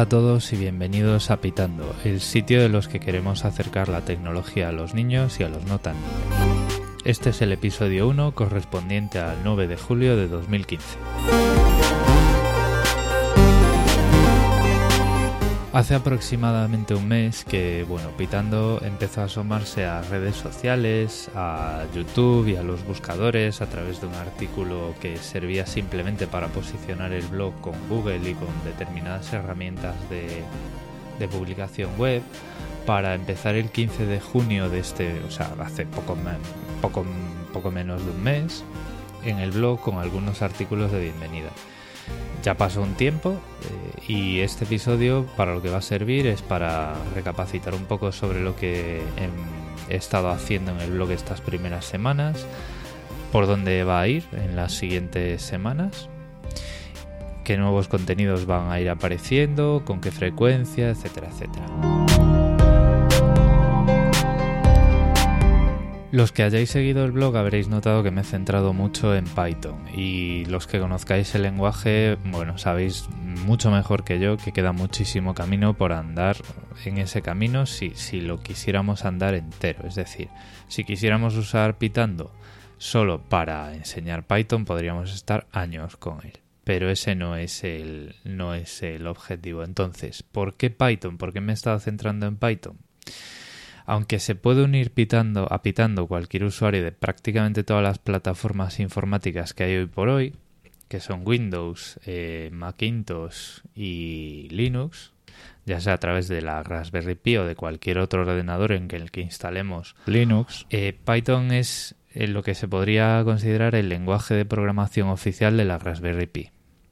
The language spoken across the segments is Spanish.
a todos y bienvenidos a Pitando, el sitio de los que queremos acercar la tecnología a los niños y a los no tan niños. Este es el episodio 1 correspondiente al 9 de julio de 2015. Hace aproximadamente un mes que, Pitando empezó a asomarse a redes sociales, a YouTube y a los buscadores a través de un artículo que servía simplemente para posicionar el blog con Google y con determinadas herramientas de publicación web, para empezar el 15 de junio de hace poco menos de un mes, en el blog con algunos artículos de bienvenida. Ya pasó un tiempo y este episodio para lo que va a servir es para recapacitar un poco sobre lo que he estado haciendo en el blog estas primeras semanas, por dónde va a ir en las siguientes semanas, qué nuevos contenidos van a ir apareciendo, con qué frecuencia, etcétera, etcétera. Los que hayáis seguido el blog habréis notado que me he centrado mucho en Python, y los que conozcáis el lenguaje, sabéis mucho mejor que yo que queda muchísimo camino por andar en ese camino si lo quisiéramos andar entero. Es decir, si quisiéramos usar Pitando solo para enseñar Python podríamos estar años con él, pero ese no es el objetivo. Entonces, ¿por qué Python? ¿Por qué me he estado centrando en Python? Aunque se puede unir a Pitando cualquier usuario de prácticamente todas las plataformas informáticas que hay hoy por hoy, que son Windows, Macintosh y Linux, ya sea a través de la Raspberry Pi o de cualquier otro ordenador en el que instalemos Linux, Python es lo que se podría considerar el lenguaje de programación oficial de la Raspberry Pi.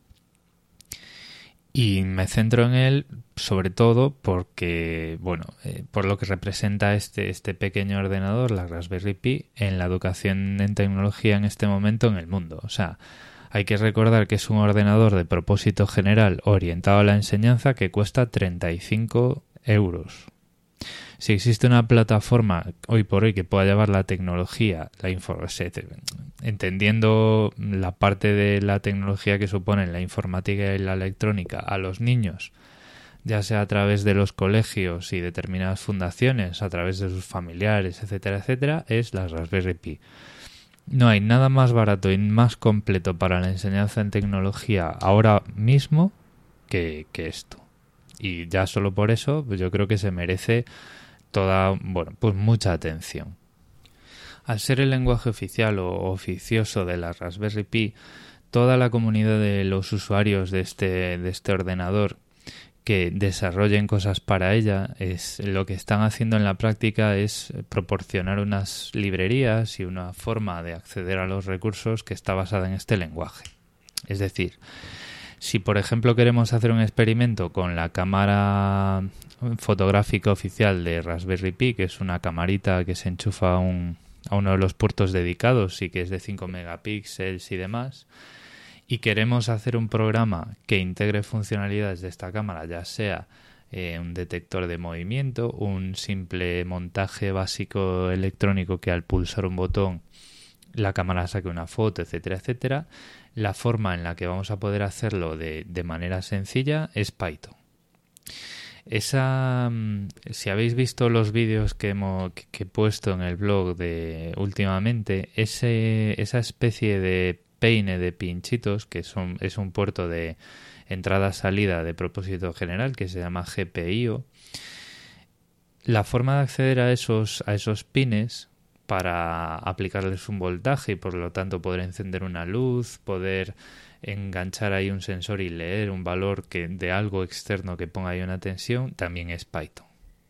Y me centro en él sobre todo porque, por lo que representa este pequeño ordenador, la Raspberry Pi, en la educación en tecnología en este momento en el mundo. O sea, hay que recordar que es un ordenador de propósito general orientado a la enseñanza que cuesta 35 euros. Si existe una plataforma hoy por hoy que pueda llevar la tecnología, entendiendo la parte de la tecnología que suponen la informática y la electrónica a los niños, ya sea a través de los colegios y determinadas fundaciones, a través de sus familiares, etcétera, etcétera, es la Raspberry Pi. No hay nada más barato y más completo para la enseñanza en tecnología ahora mismo que esto. Y ya solo por eso, yo creo que se merece mucha atención. Al ser el lenguaje oficial o oficioso de la Raspberry Pi, toda la comunidad de los usuarios de este ordenador que desarrollen cosas para ella, lo que están haciendo en la práctica es proporcionar unas librerías y una forma de acceder a los recursos que está basada en este lenguaje. Es decir, si por ejemplo queremos hacer un experimento con la cámara fotográfica oficial de Raspberry Pi, que es una camarita que se enchufa a uno de los puertos dedicados y que es de 5 megapíxeles y demás, y queremos hacer un programa que integre funcionalidades de esta cámara, ya sea un detector de movimiento, un simple montaje básico electrónico que al pulsar un botón la cámara saque una foto, etcétera, etcétera, la forma en la que vamos a poder hacerlo de manera sencilla es Python. Si habéis visto los vídeos que he puesto en el blog últimamente, esa especie de peine de pinchitos, que es un puerto de entrada-salida de propósito general que se llama GPIO, la forma de acceder a esos pines para aplicarles un voltaje y por lo tanto poder encender una luz, poder enganchar ahí un sensor y leer un valor de algo externo que ponga ahí una tensión, también es Python.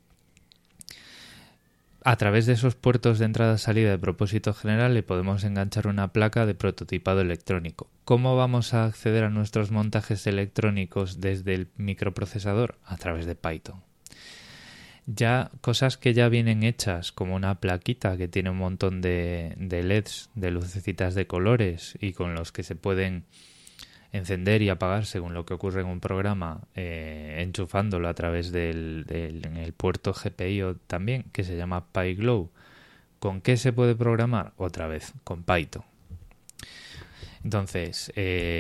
A través de esos puertos de entrada-salida de propósito general le podemos enganchar una placa de prototipado electrónico. ¿Cómo vamos a acceder a nuestros montajes electrónicos desde el microprocesador? A través de Python. Ya cosas que ya vienen hechas, como una plaquita que tiene un montón de LEDs, de lucecitas de colores, y con los que se pueden encender y apagar según lo que ocurre en un programa, enchufándolo a través en el puerto GPIO también, que se llama PyGlow. ¿Con qué se puede programar? Otra vez, con Python. Entonces,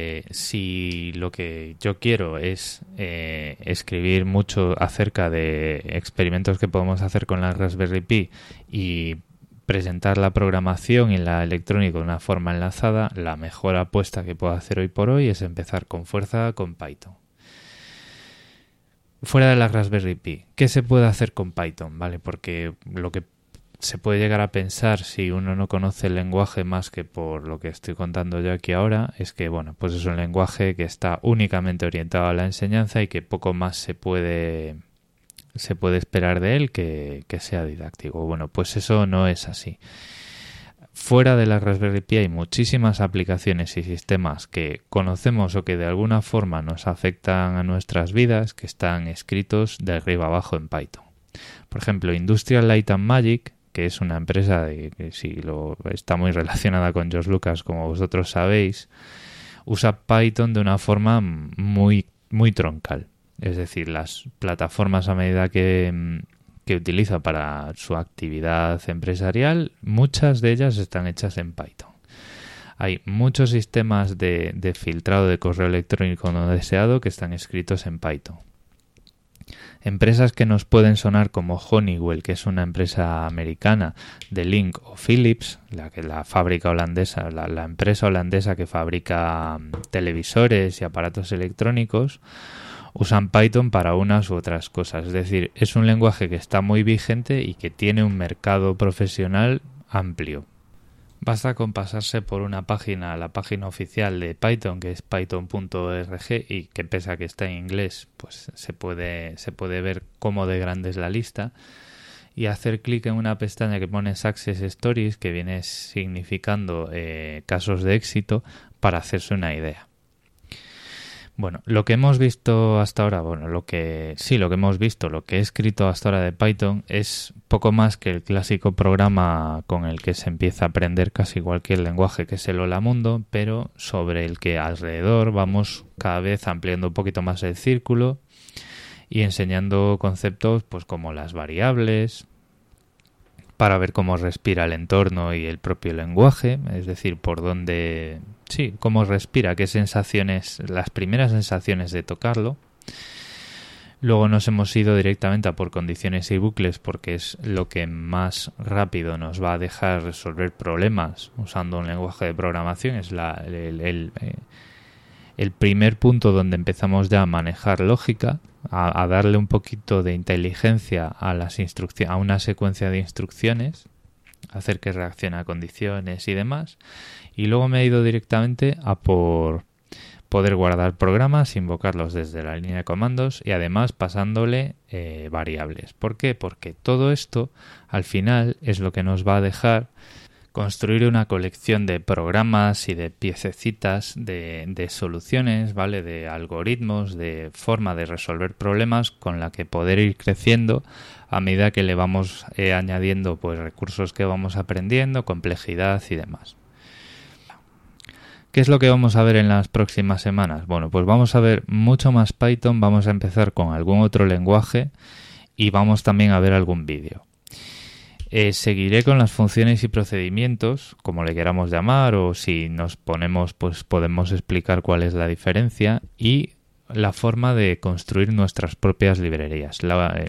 si lo que yo quiero es escribir mucho acerca de experimentos que podemos hacer con la Raspberry Pi y presentar la programación y la electrónica de una forma enlazada, la mejor apuesta que puedo hacer hoy por hoy es empezar con fuerza con Python. Fuera de la Raspberry Pi, ¿qué se puede hacer con Python? ¿Vale? Porque lo que se puede llegar a pensar si uno no conoce el lenguaje más que por lo que estoy contando yo aquí ahora es que, bueno, pues es un lenguaje que está únicamente orientado a la enseñanza y que poco más se puede esperar de él que sea didáctico. Bueno, pues eso no es así. Fuera de la Raspberry Pi hay muchísimas aplicaciones y sistemas que conocemos o que de alguna forma nos afectan a nuestras vidas que están escritos de arriba abajo en Python. Por ejemplo, Industrial Light and Magic, que es una empresa que está muy relacionada con George Lucas, como vosotros sabéis, usa Python de una forma muy, muy troncal. Es decir, las plataformas a medida que utiliza para su actividad empresarial, muchas de ellas están hechas en Python. Hay muchos sistemas de filtrado de correo electrónico no deseado que están escritos en Python. Empresas que nos pueden sonar como Honeywell, que es una empresa americana, de Link o Philips, la fábrica holandesa, la empresa holandesa que fabrica televisores y aparatos electrónicos, usan Python para unas u otras cosas. Es decir, es un lenguaje que está muy vigente y que tiene un mercado profesional amplio. Basta con pasarse por una página, la página oficial de Python, que es python.org, y que pese a que está en inglés, pues se puede ver cómo de grande es la lista, y hacer clic en una pestaña que pone Success Stories, que viene significando casos de éxito, para hacerse una idea. Bueno, lo que hemos visto hasta ahora, lo que he escrito hasta ahora de Python es poco más que el clásico programa con el que se empieza a aprender casi cualquier lenguaje, que es el Hola Mundo, pero sobre el que alrededor vamos cada vez ampliando un poquito más el círculo y enseñando conceptos pues como las variables, para ver cómo respira el entorno y el propio lenguaje, es decir, cómo respira, qué sensaciones, las primeras sensaciones de tocarlo. Luego nos hemos ido directamente a por condiciones y bucles porque es lo que más rápido nos va a dejar resolver problemas usando un lenguaje de programación. Es el primer punto donde empezamos ya a manejar lógica, a darle un poquito de inteligencia a una secuencia de instrucciones, hacer que reaccione a condiciones y demás. Y luego me he ido directamente a por poder guardar programas, invocarlos desde la línea de comandos y además pasándole variables. ¿Por qué? Porque todo esto al final es lo que nos va a dejar construir una colección de programas y de piececitas de soluciones, ¿vale? De algoritmos, de forma de resolver problemas con la que poder ir creciendo a medida que le vamos añadiendo pues recursos que vamos aprendiendo, complejidad y demás. ¿Qué es lo que vamos a ver en las próximas semanas? Bueno, pues vamos a ver mucho más Python, vamos a empezar con algún otro lenguaje y vamos también a ver algún vídeo. Seguiré con las funciones y procedimientos, como le queramos llamar, o si nos ponemos, pues podemos explicar cuál es la diferencia y la forma de construir nuestras propias librerías.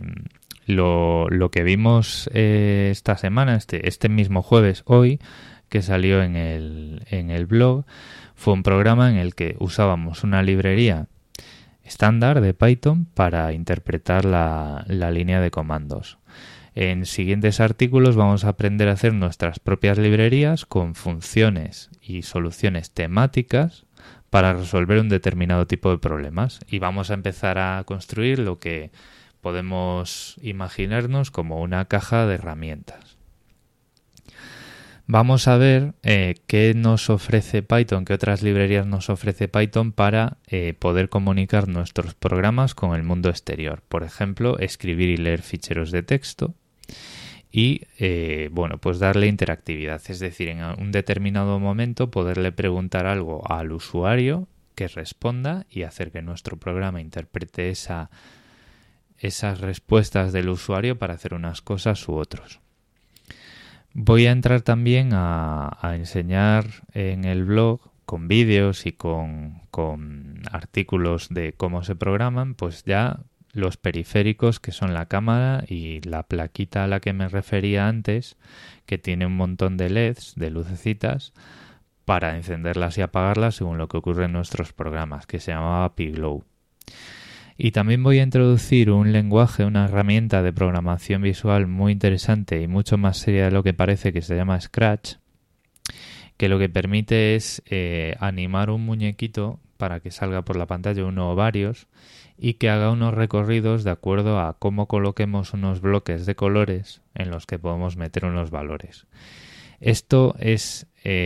Lo que vimos esta semana, este mismo jueves, hoy, que salió en el blog, fue un programa en el que usábamos una librería estándar de Python para interpretar la línea de comandos. En siguientes artículos vamos a aprender a hacer nuestras propias librerías con funciones y soluciones temáticas para resolver un determinado tipo de problemas y vamos a empezar a construir lo que podemos imaginarnos como una caja de herramientas. Vamos a ver qué nos ofrece Python, qué otras librerías nos ofrece Python para poder comunicar nuestros programas con el mundo exterior. Por ejemplo, escribir y leer ficheros de texto y pues darle interactividad. Es decir, en un determinado momento poderle preguntar algo al usuario que responda y hacer que nuestro programa interprete esas respuestas del usuario para hacer unas cosas u otros. Voy a entrar también a enseñar en el blog vídeos y con artículos de cómo se programan, pues ya los periféricos, que son la cámara y la plaquita a la que me refería antes, que tiene un montón de LEDs, de lucecitas, para encenderlas y apagarlas según lo que ocurre en nuestros programas, que se llamaba P-Glow. Y también voy a introducir un lenguaje, una herramienta de programación visual muy interesante y mucho más seria de lo que parece, que se llama Scratch, que lo que permite es animar un muñequito para que salga por la pantalla, uno o varios, y que haga unos recorridos de acuerdo a cómo coloquemos unos bloques de colores en los que podemos meter unos valores. Esto es,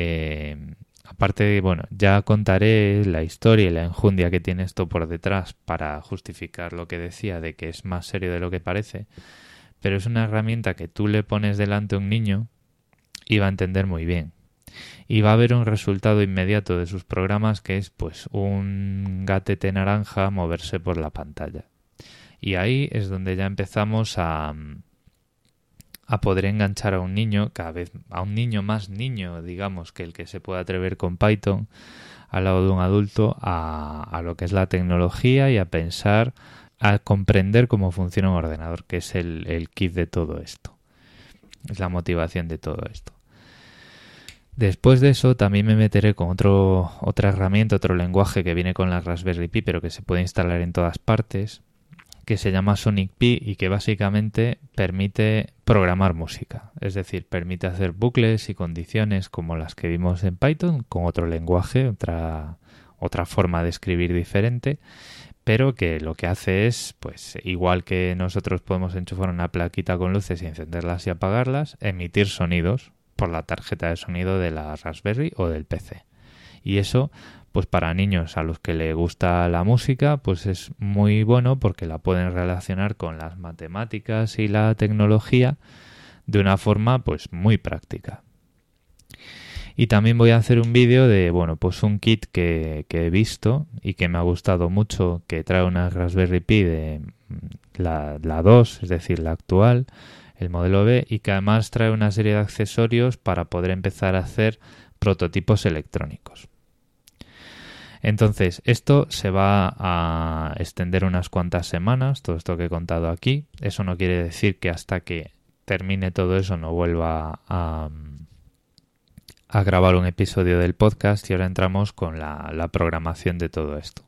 aparte de, bueno, ya contaré la historia y la enjundia que tiene esto por detrás para justificar lo que decía de que es más serio de lo que parece, pero es una herramienta que tú le pones delante a un niño y va a entender muy bien. Y va a haber un resultado inmediato de sus programas, que es pues un gatete naranja moverse por la pantalla. Y ahí es donde ya empezamos a poder enganchar a un niño, cada vez a un niño más niño, digamos, que el que se pueda atrever con Python, al lado de un adulto, a lo que es la tecnología y a pensar, a comprender cómo funciona un ordenador, que es el kit de todo esto. Es la motivación de todo esto. Después de eso también me meteré con otra herramienta, otro lenguaje que viene con la Raspberry Pi, pero que se puede instalar en todas partes, que se llama Sonic Pi y que básicamente permite programar música. Es decir, permite hacer bucles y condiciones como las que vimos en Python, con otro lenguaje, otra forma de escribir diferente, pero que lo que hace es, pues igual que nosotros podemos enchufar una plaquita con luces y encenderlas y apagarlas, emitir sonidos por la tarjeta de sonido de la Raspberry o del PC. Y eso, pues para niños a los que les gusta la música, pues es muy bueno porque la pueden relacionar con las matemáticas y la tecnología de una forma pues muy práctica. Y también voy a hacer un vídeo de, bueno, pues un kit que he visto y que me ha gustado mucho, que trae una Raspberry Pi de la 2, es decir, la actual, el modelo B, y que además trae una serie de accesorios para poder empezar a hacer prototipos electrónicos. Entonces, esto se va a extender unas cuantas semanas, todo esto que he contado aquí. Eso no quiere decir que hasta que termine todo eso no vuelva a grabar un episodio del podcast, y ahora entramos con la programación de todo esto.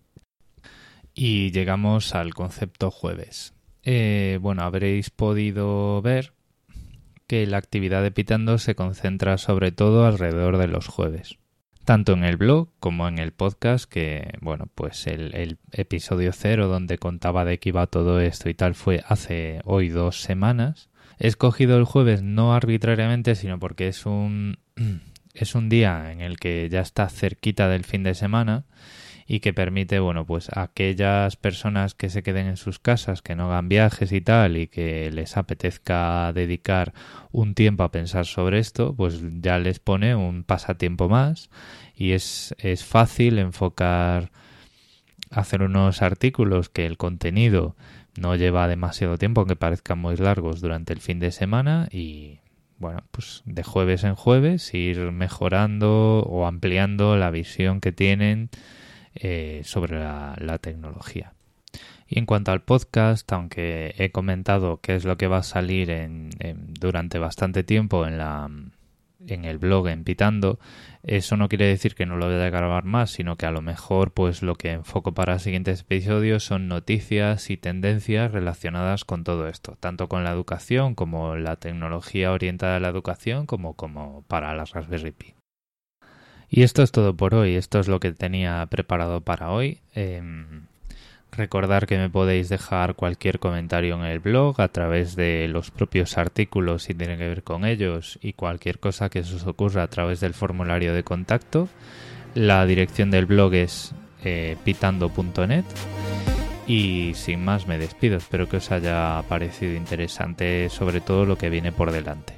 Y llegamos al concepto jueves. Bueno, habréis podido ver que la actividad de Pitando se concentra sobre todo alrededor de los jueves. Tanto en el blog como en el podcast, que, bueno, pues el episodio 0 donde contaba de qué iba todo esto y tal fue hace hoy 2 semanas. He escogido el jueves no arbitrariamente, sino porque es un día en el que ya está cerquita del fin de semana y que permite, bueno, pues a aquellas personas que se queden en sus casas, que no hagan viajes y tal, y que les apetezca dedicar un tiempo a pensar sobre esto, pues ya les pone un pasatiempo más, y es fácil enfocar, hacer unos artículos que el contenido no lleva demasiado tiempo, aunque parezcan muy largos, durante el fin de semana, y bueno, pues de jueves en jueves ir mejorando o ampliando la visión que tienen sobre la tecnología. Y en cuanto al podcast, aunque he comentado qué es lo que va a salir durante bastante tiempo en el blog en Pitando, eso no quiere decir que no lo vaya a grabar más, sino que a lo mejor pues lo que enfoco para siguientes episodios son noticias y tendencias relacionadas con todo esto, tanto con la educación como la tecnología orientada a la educación, como para la Raspberry Pi. Y esto es todo por hoy, esto es lo que tenía preparado para hoy. Recordar que me podéis dejar cualquier comentario en el blog a través de los propios artículos si tienen que ver con ellos, y cualquier cosa que se os ocurra a través del formulario de contacto. La dirección del blog es pitando.net. Y sin más me despido, espero que os haya parecido interesante sobre todo lo que viene por delante.